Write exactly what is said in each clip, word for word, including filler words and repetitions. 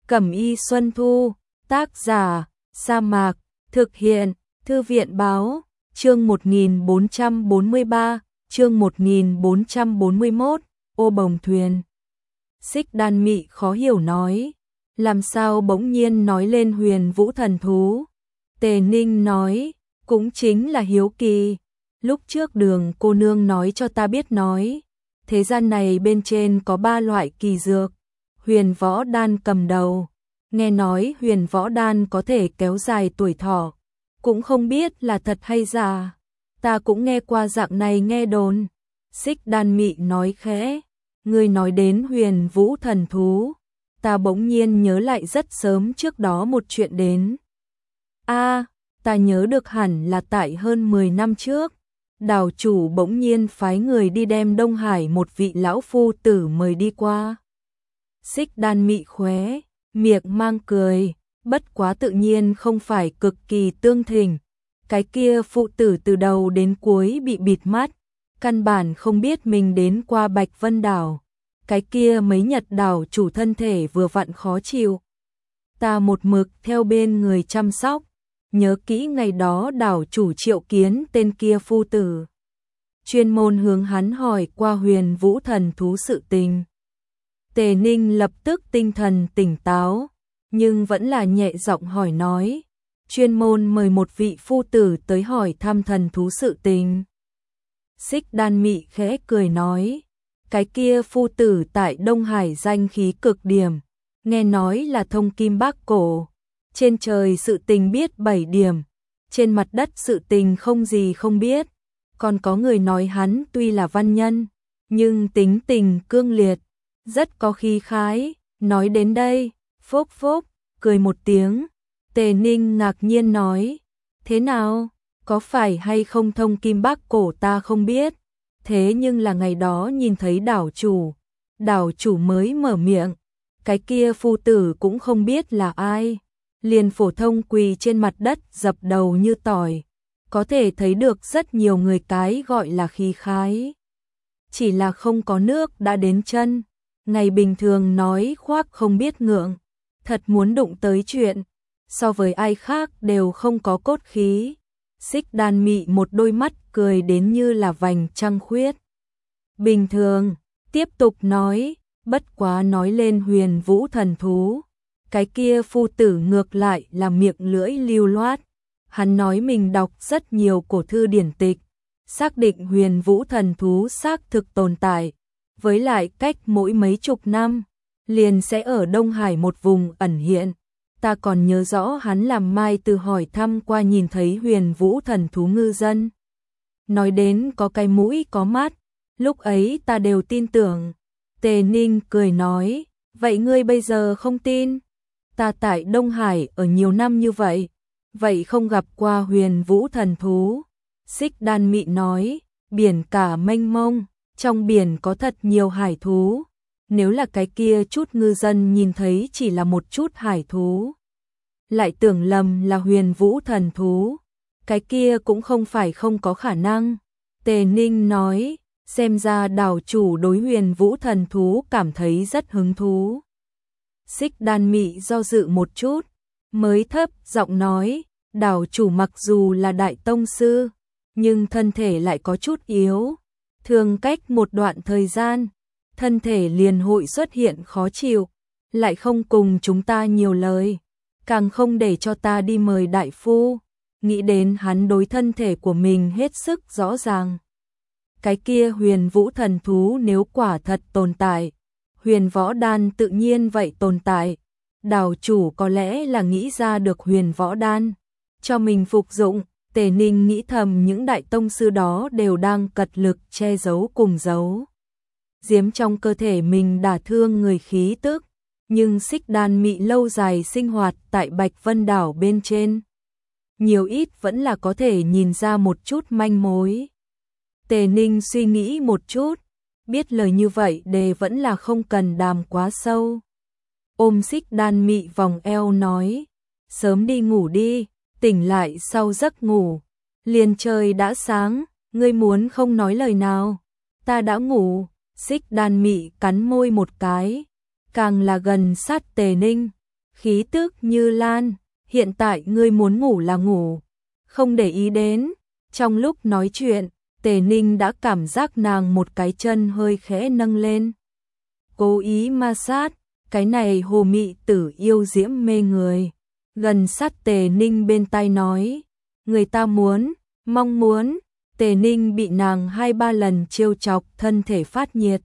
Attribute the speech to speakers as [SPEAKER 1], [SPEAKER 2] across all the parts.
[SPEAKER 1] Cẩm y Xuân Thu, tác giả, Sa Mạc, thực hiện, Thư viện báo, chương một nghìn bốn trăm bốn mươi ba, chương một nghìn bốn trăm bốn mươi mốt, ô bồng thuyền. Xích Đan Mị khó hiểu nói, làm sao bỗng nhiên nói lên huyền vũ thần thú. Tề Ninh nói, cũng chính là hiếu kỳ, lúc trước Đường cô nương nói cho ta biết nói, thế gian này bên trên có ba loại kỳ dược, huyền võ đan cầm đầu, nghe nói huyền võ đan có thể kéo dài tuổi thọ, cũng không biết là thật hay giả, ta cũng nghe qua dạng này nghe đồn. Xích Đan Mị nói khẽ, ngươi nói đến huyền vũ thần thú, ta bỗng nhiên nhớ lại rất sớm trước đó một chuyện đến. A, ta nhớ được hẳn là tại hơn mười năm trước, đảo chủ bỗng nhiên phái người đi đem Đông Hải một vị lão phu tử mời đi qua. Xích Đan Mị khóe miệng mang cười, bất quá tự nhiên không phải cực kỳ tương thình. Cái kia phụ tử từ đầu đến cuối bị bịt mắt, căn bản không biết mình đến qua Bạch Vân đảo. Cái kia mấy nhật đảo chủ thân thể vừa vặn khó chịu. Ta một mực theo bên người chăm sóc, nhớ kỹ ngày đó đảo chủ triệu kiến tên kia phu tử. Chuyên môn hướng hắn hỏi qua huyền vũ thần thú sự tình. Tề Ninh lập tức tinh thần tỉnh táo, nhưng vẫn là nhẹ giọng hỏi nói, chuyên môn mời một vị phu tử tới hỏi thăm thần thú sự tình. Xích Đan Mị khẽ cười nói, cái kia phu tử tại Đông Hải danh khí cực điểm, nghe nói là thông kim bác cổ, trên trời sự tình biết bảy điểm, trên mặt đất sự tình không gì không biết, còn có người nói hắn tuy là văn nhân, nhưng tính tình cương liệt, rất có khí khái. Nói đến đây, phốc phốc, cười một tiếng. Tề Ninh ngạc nhiên nói, thế nào, có phải hay không thông kim bác cổ ta không biết, thế nhưng là ngày đó nhìn thấy đảo chủ, đảo chủ mới mở miệng, cái kia phu tử cũng không biết là ai, liền phổ thông quỳ trên mặt đất dập đầu như tỏi, có thể thấy được rất nhiều người cái gọi là khí khái. Chỉ là không có nước đã đến chân, ngày bình thường nói khoác không biết ngượng, thật muốn đụng tới chuyện, so với ai khác đều không có cốt khí. Xích Đan Mị một đôi mắt cười đến như là vành trăng khuyết. Bình thường, tiếp tục nói, bất quá nói lên huyền vũ thần thú, cái kia phu tử ngược lại là miệng lưỡi lưu loát. Hắn nói mình đọc rất nhiều cổ thư điển tịch, xác định huyền vũ thần thú xác thực tồn tại, với lại cách mỗi mấy chục năm, liền sẽ ở Đông Hải một vùng ẩn hiện. Ta còn nhớ rõ hắn làm mai từ hỏi thăm qua nhìn thấy huyền vũ thần thú ngư dân. Nói đến có cái mũi có mắt, lúc ấy ta đều tin tưởng. Tề Ninh cười nói, vậy ngươi bây giờ không tin? Ta tại Đông Hải ở nhiều năm như vậy, vậy không gặp qua huyền vũ thần thú. Xích Đan Mị nói, biển cả mênh mông, trong biển có thật nhiều hải thú. Nếu là cái kia chút ngư dân nhìn thấy chỉ là một chút hải thú, lại tưởng lầm là huyền vũ thần thú, cái kia cũng không phải không có khả năng. Tề Ninh nói, xem ra đảo chủ đối huyền vũ thần thú cảm thấy rất hứng thú. Xích Đan Mị do dự một chút, mới thấp giọng nói, đảo chủ mặc dù là đại tông sư, nhưng thân thể lại có chút yếu, thường cách một đoạn thời gian, thân thể liền hội xuất hiện khó chịu, lại không cùng chúng ta nhiều lời, càng không để cho ta đi mời đại phu, nghĩ đến hắn đối thân thể của mình hết sức rõ ràng. Cái kia huyền vũ thần thú nếu quả thật tồn tại, huyền võ đan tự nhiên vậy tồn tại, đảo chủ có lẽ là nghĩ ra được huyền võ đan, cho mình phục dụng. Tề Ninh nghĩ thầm những đại tông sư đó đều đang cật lực che giấu cùng giấu giếm trong cơ thể mình đả thương người khí tức, nhưng Xích Đan Mị lâu dài sinh hoạt tại Bạch Vân đảo bên trên, nhiều ít vẫn là có thể nhìn ra một chút manh mối. Tề Ninh suy nghĩ một chút, biết lời như vậy đề vẫn là không cần đàm quá sâu. Ôm Xích Đan Mị vòng eo nói, sớm đi ngủ đi, tỉnh lại sau giấc ngủ, liền trời đã sáng, ngươi muốn không nói lời nào, ta đã ngủ. Xích Đan Mị cắn môi một cái, càng là gần sát Tề Ninh, khí tức như lan, hiện tại ngươi muốn ngủ là ngủ, không để ý đến. Trong lúc nói chuyện, Tề Ninh đã cảm giác nàng một cái chân hơi khẽ nâng lên. Cố ý ma sát, cái này hồ mị tử yêu diễm mê người. Gần sát Tề Ninh bên tai nói, người ta muốn, mong muốn. Tề Ninh bị nàng hai ba lần trêu chọc, thân thể phát nhiệt.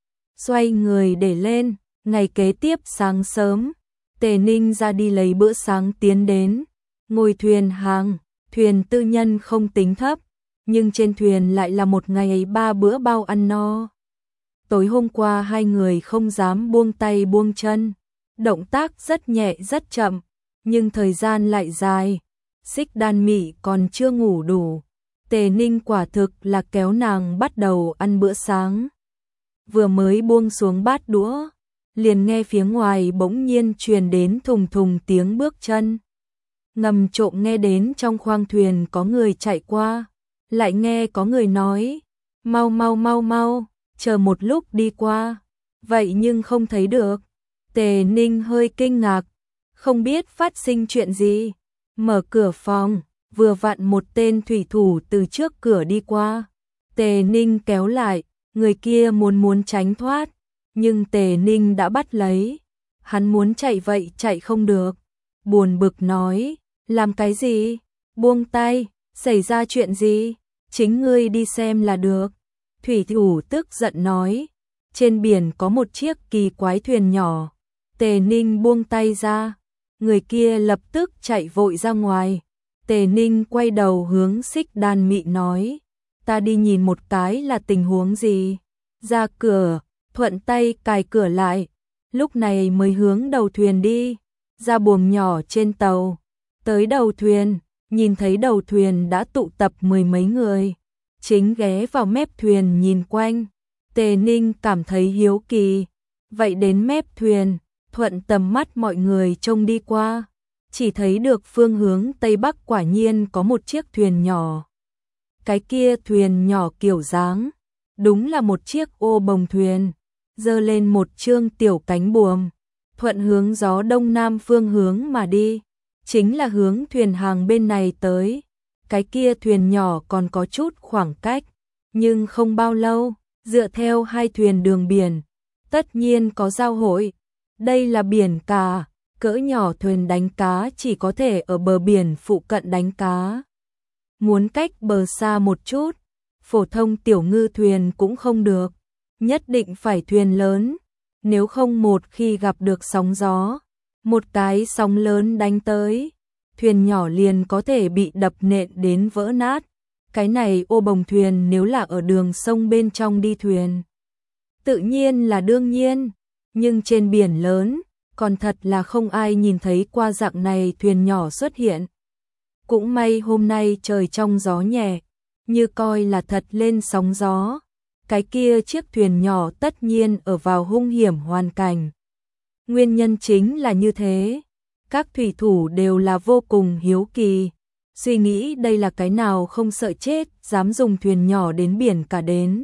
[SPEAKER 1] Xoay người để lên, ngày kế tiếp sáng sớm, Tề Ninh ra đi lấy bữa sáng tiến đến. Ngồi thuyền hàng, thuyền tư nhân không tính thấp, nhưng trên thuyền lại là một ngày ba bữa bao ăn no. Tối hôm qua hai người không dám buông tay buông chân, động tác rất nhẹ rất chậm, nhưng thời gian lại dài. Xích Đan Mị còn chưa ngủ đủ, Tề Ninh quả thực là kéo nàng bắt đầu ăn bữa sáng. Vừa mới buông xuống bát đũa, liền nghe phía ngoài bỗng nhiên truyền đến thùng thùng tiếng bước chân. Ngầm trộm nghe đến trong khoang thuyền có người chạy qua, lại nghe có người nói, mau mau mau mau, chờ một lúc đi qua, vậy nhưng không thấy được. Tề Ninh hơi kinh ngạc, không biết phát sinh chuyện gì, mở cửa phòng, vừa vặn một tên thủy thủ từ trước cửa đi qua. Tề Ninh kéo lại, người kia muốn muốn tránh thoát, nhưng Tề Ninh đã bắt lấy. Hắn muốn chạy vậy chạy không được, buồn bực nói, làm cái gì, buông tay, xảy ra chuyện gì, chính ngươi đi xem là được. Thủy thủ tức giận nói, trên biển có một chiếc kỳ quái thuyền nhỏ. Tề Ninh buông tay ra, người kia lập tức chạy vội ra ngoài. Tề Ninh quay đầu hướng Xích Đan Mị nói, ta đi nhìn một cái là tình huống gì. Ra cửa, thuận tay cài cửa lại, lúc này mới hướng đầu thuyền đi, ra buồng nhỏ trên tàu. Tới đầu thuyền, nhìn thấy đầu thuyền đã tụ tập mười mấy người, chính ghé vào mép thuyền nhìn quanh. Tề Ninh cảm thấy hiếu kỳ, vậy đến mép thuyền, thuận tầm mắt mọi người trông đi qua, chỉ thấy được phương hướng Tây Bắc quả nhiên có một chiếc thuyền nhỏ. Cái kia thuyền nhỏ kiểu dáng, đúng là một chiếc ô bồng thuyền, giơ lên một chương tiểu cánh buồm, thuận hướng gió đông nam phương hướng mà đi, chính là hướng thuyền hàng bên này tới. Cái kia thuyền nhỏ còn có chút khoảng cách, nhưng không bao lâu, dựa theo hai thuyền đường biển, tất nhiên có giao hội. Đây là biển cả, cỡ nhỏ thuyền đánh cá chỉ có thể ở bờ biển phụ cận đánh cá. Muốn cách bờ xa một chút, phổ thông tiểu ngư thuyền cũng không được, nhất định phải thuyền lớn, nếu không một khi gặp được sóng gió, một cái sóng lớn đánh tới, thuyền nhỏ liền có thể bị đập nện đến vỡ nát. Cái này ô bồng thuyền nếu là ở đường sông bên trong đi thuyền, tự nhiên là đương nhiên, nhưng trên biển lớn, còn thật là không ai nhìn thấy qua dạng này thuyền nhỏ xuất hiện. Cũng may hôm nay trời trong gió nhẹ, như coi là thật lên sóng gió, cái kia chiếc thuyền nhỏ tất nhiên ở vào hung hiểm hoàn cảnh. Nguyên nhân chính là như thế, các thủy thủ đều là vô cùng hiếu kỳ, suy nghĩ đây là cái nào không sợ chết, dám dùng thuyền nhỏ đến biển cả đến.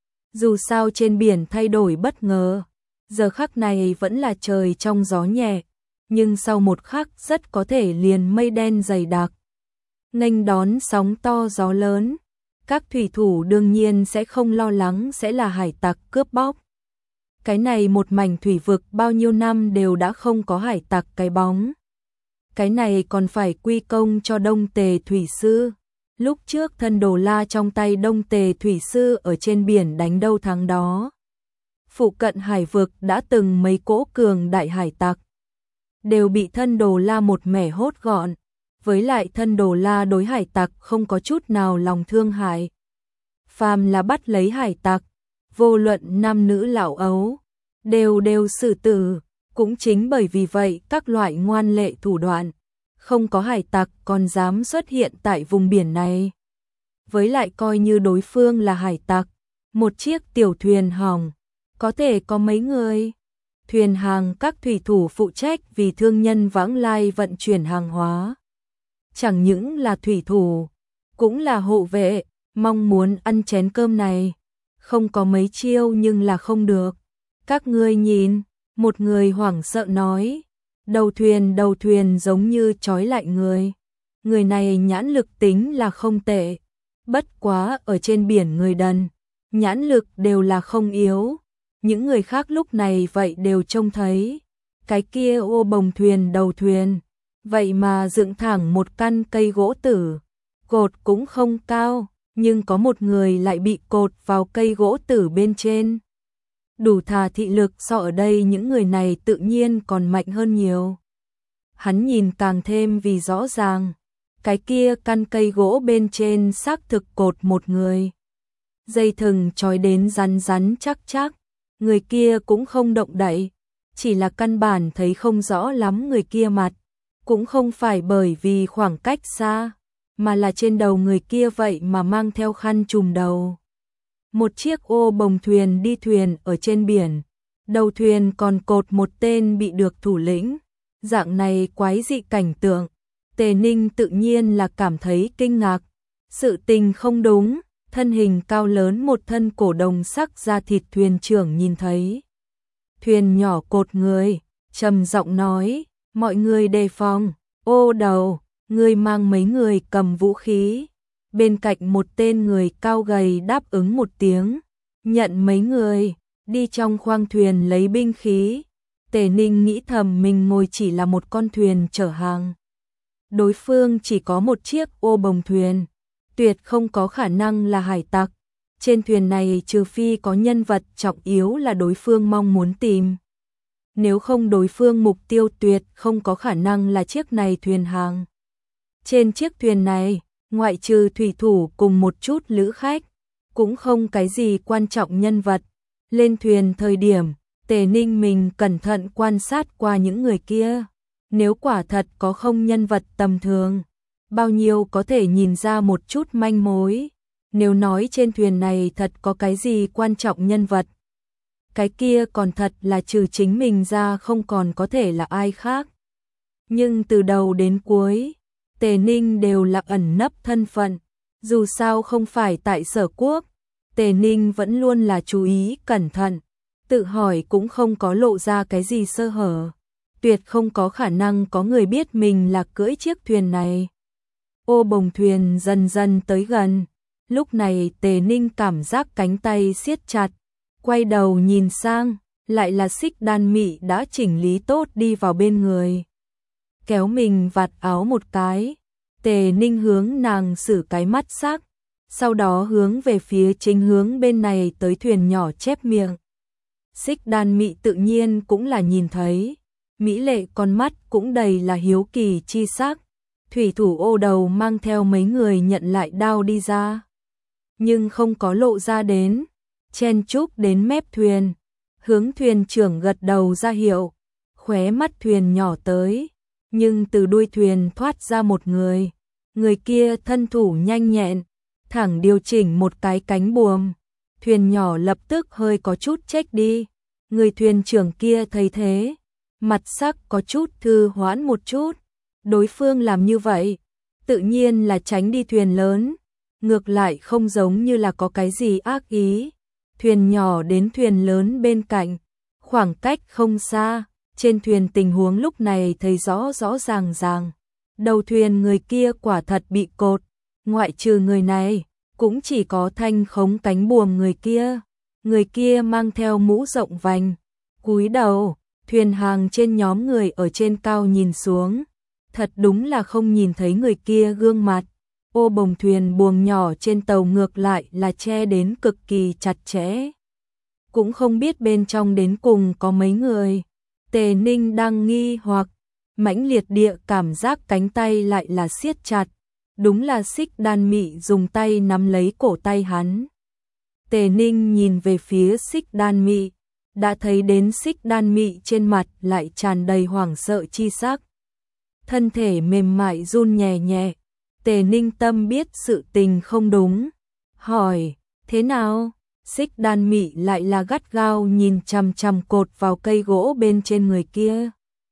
[SPEAKER 1] Dù sao trên biển thay đổi bất ngờ, giờ khắc này vẫn là trời trong gió nhẹ, nhưng sau một khắc rất có thể liền mây đen dày đặc, nghênh đón sóng to gió lớn. Các thủy thủ đương nhiên sẽ không lo lắng sẽ là hải tặc cướp bóc. Cái này một mảnh thủy vực bao nhiêu năm đều đã không có hải tặc cái bóng. Cái này còn phải quy công cho Đông Tề Thủy Sư. Lúc trước thân đồ la trong tay Đông Tề Thủy Sư ở trên biển đánh đâu thắng đó. Phụ cận hải vực đã từng mấy cỗ cường đại hải tặc, đều bị thân đồ la một mẻ hốt gọn. Với lại thân đồ la đối hải tặc không có chút nào lòng thương hại. Phàm là bắt lấy hải tặc, vô luận nam nữ lão ấu, đều đều xử tử. Cũng chính bởi vì vậy các loại ngoan lệ thủ đoạn, không có hải tặc còn dám xuất hiện tại vùng biển này. Với lại coi như đối phương là hải tặc, một chiếc tiểu thuyền hỏng, có thể có mấy người. Thuyền hàng các thủy thủ phụ trách vì thương nhân vãng lai vận chuyển hàng hóa. Chẳng những là thủy thủ, cũng là hộ vệ, mong muốn ăn chén cơm này. Không có mấy chiêu nhưng là không được. Các ngươi nhìn, một người hoảng sợ nói, Đầu thuyền đầu thuyền giống như trói lại người. Người này nhãn lực tính là không tệ. Bất quá ở trên biển người đần, nhãn lực đều là không yếu. Những người khác lúc này vậy đều trông thấy. Cái kia ô bồng thuyền đầu thuyền, vậy mà dựng thẳng một căn cây gỗ tử. Cột cũng không cao, nhưng có một người lại bị cột vào cây gỗ tử bên trên. Đủ thà thị lực so ở đây những người này tự nhiên còn mạnh hơn nhiều. Hắn nhìn càng thêm vì rõ ràng, cái kia căn cây gỗ bên trên xác thực cột một người. Dây thừng trói đến rắn rắn chắc chắc, người kia cũng không động đậy, chỉ là căn bản thấy không rõ lắm người kia mặt, cũng không phải bởi vì khoảng cách xa, mà là trên đầu người kia vậy mà mang theo khăn trùm đầu. Một chiếc ô bồng thuyền đi thuyền ở trên biển, đầu thuyền còn cột một tên bị được thủ lĩnh. Dạng này quái dị cảnh tượng, Tề Ninh tự nhiên là cảm thấy kinh ngạc. Sự tình không đúng, thân hình cao lớn một thân cổ đồng sắc da thịt thuyền trưởng nhìn thấy. Thuyền nhỏ cột người, trầm giọng nói, mọi người đề phòng, ô đầu, người mang mấy người cầm vũ khí. Bên cạnh một tên người cao gầy đáp ứng một tiếng, nhận mấy người, đi trong khoang thuyền lấy binh khí. Tề Ninh nghĩ thầm mình ngồi chỉ là một con thuyền chở hàng. Đối phương chỉ có một chiếc ô bồng thuyền, tuyệt không có khả năng là hải tặc. Trên thuyền này trừ phi có nhân vật trọng yếu là đối phương mong muốn tìm. Nếu không đối phương mục tiêu tuyệt không có khả năng là chiếc này thuyền hàng. Trên chiếc thuyền này, ngoại trừ thủy thủ cùng một chút lữ khách, cũng không cái gì quan trọng nhân vật. Lên thuyền thời điểm, Tề Ninh mình cẩn thận quan sát qua những người kia. Nếu quả thật có không nhân vật tầm thường, bao nhiêu có thể nhìn ra một chút manh mối. Nếu nói trên thuyền này thật có cái gì quan trọng nhân vật, cái kia còn thật là trừ chính mình ra không còn có thể là ai khác. Nhưng từ đầu đến cuối, Tề Ninh đều là ẩn nấp thân phận. Dù sao không phải tại Sở Quốc, Tề Ninh vẫn luôn là chú ý cẩn thận, tự hỏi cũng không có lộ ra cái gì sơ hở. Tuyệt không có khả năng có người biết mình là cưỡi chiếc thuyền này. Ô bồng thuyền dần dần tới gần. Lúc này Tề Ninh cảm giác cánh tay siết chặt, quay đầu nhìn sang, lại là Xích Đan Mị đã chỉnh lý tốt đi vào bên người. Kéo mình vạt áo một cái, Tề Ninh hướng nàng xử cái mắt sắc, sau đó hướng về phía chính hướng bên này tới thuyền nhỏ chép miệng. Xích Đan Mị tự nhiên cũng là nhìn thấy, mỹ lệ con mắt cũng đầy là hiếu kỳ chi sắc. Thủy thủ ô đầu mang theo mấy người nhận lại đao đi ra, nhưng không có lộ ra đến, chen chúc đến mép thuyền, hướng thuyền trưởng gật đầu ra hiệu, khóe mắt thuyền nhỏ tới, nhưng từ đuôi thuyền thoát ra một người, người kia thân thủ nhanh nhẹn, thẳng điều chỉnh một cái cánh buồm, thuyền nhỏ lập tức hơi có chút chếch đi, người thuyền trưởng kia thấy thế, mặt sắc có chút thư hoãn một chút, đối phương làm như vậy, tự nhiên là tránh đi thuyền lớn. Ngược lại không giống như là có cái gì ác ý. Thuyền nhỏ đến thuyền lớn bên cạnh, khoảng cách không xa, trên thuyền tình huống lúc này thấy rõ rõ ràng ràng. Đầu thuyền người kia quả thật bị cột, ngoại trừ người này, cũng chỉ có thanh khống cánh buồm người kia. Người kia mang theo mũ rộng vành, cúi đầu, thuyền hàng trên nhóm người ở trên cao nhìn xuống. Thật đúng là không nhìn thấy người kia gương mặt. Ô bồng thuyền buồng nhỏ trên tàu ngược lại là che đến cực kỳ chặt chẽ. Cũng không biết bên trong đến cùng có mấy người. Tề Ninh đang nghi hoặc, mãnh liệt địa cảm giác cánh tay lại là siết chặt. Đúng là Xích Đan Mị dùng tay nắm lấy cổ tay hắn. Tề Ninh nhìn về phía Xích Đan Mị, đã thấy đến Xích Đan Mị trên mặt lại tràn đầy hoảng sợ chi sắc. Thân thể mềm mại run nhẹ nhẹ. Tề Ninh tâm biết sự tình không đúng, hỏi, thế nào? Xích Đan Mị lại là gắt gao nhìn chằm chằm cột vào cây gỗ bên trên người kia.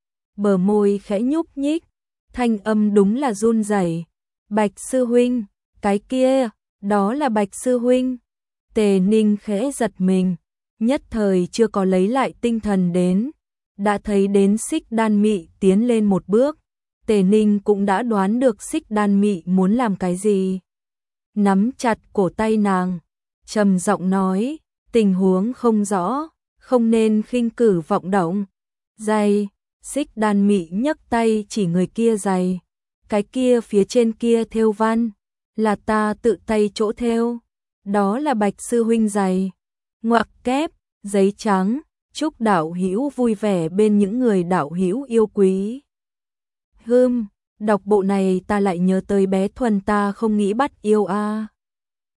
[SPEAKER 1] Bờ môi khẽ nhúc nhích, thanh âm đúng là run rẩy. Bạch sư huynh, cái kia, đó là Bạch sư huynh. Tề Ninh khẽ giật mình, nhất thời chưa có lấy lại tinh thần đến. Đã thấy đến Xích Đan Mị tiến lên một bước, Tề Ninh cũng đã đoán được Xích Đan Mị muốn làm cái gì. Nắm chặt cổ tay nàng, trầm giọng nói, tình huống không rõ, không nên khinh cử vọng động. Giày, Xích Đan Mị nhấc tay chỉ người kia giày, cái kia phía trên kia thêu văn, là ta tự tay chỗ thêu, đó là Bạch sư huynh giày. Ngoặc kép, giấy trắng, chúc đạo hữu vui vẻ bên những người đạo hữu yêu quý. Hừm, đọc bộ này ta lại nhớ tới bé Thuần ta không nghĩ bắt yêu a. À.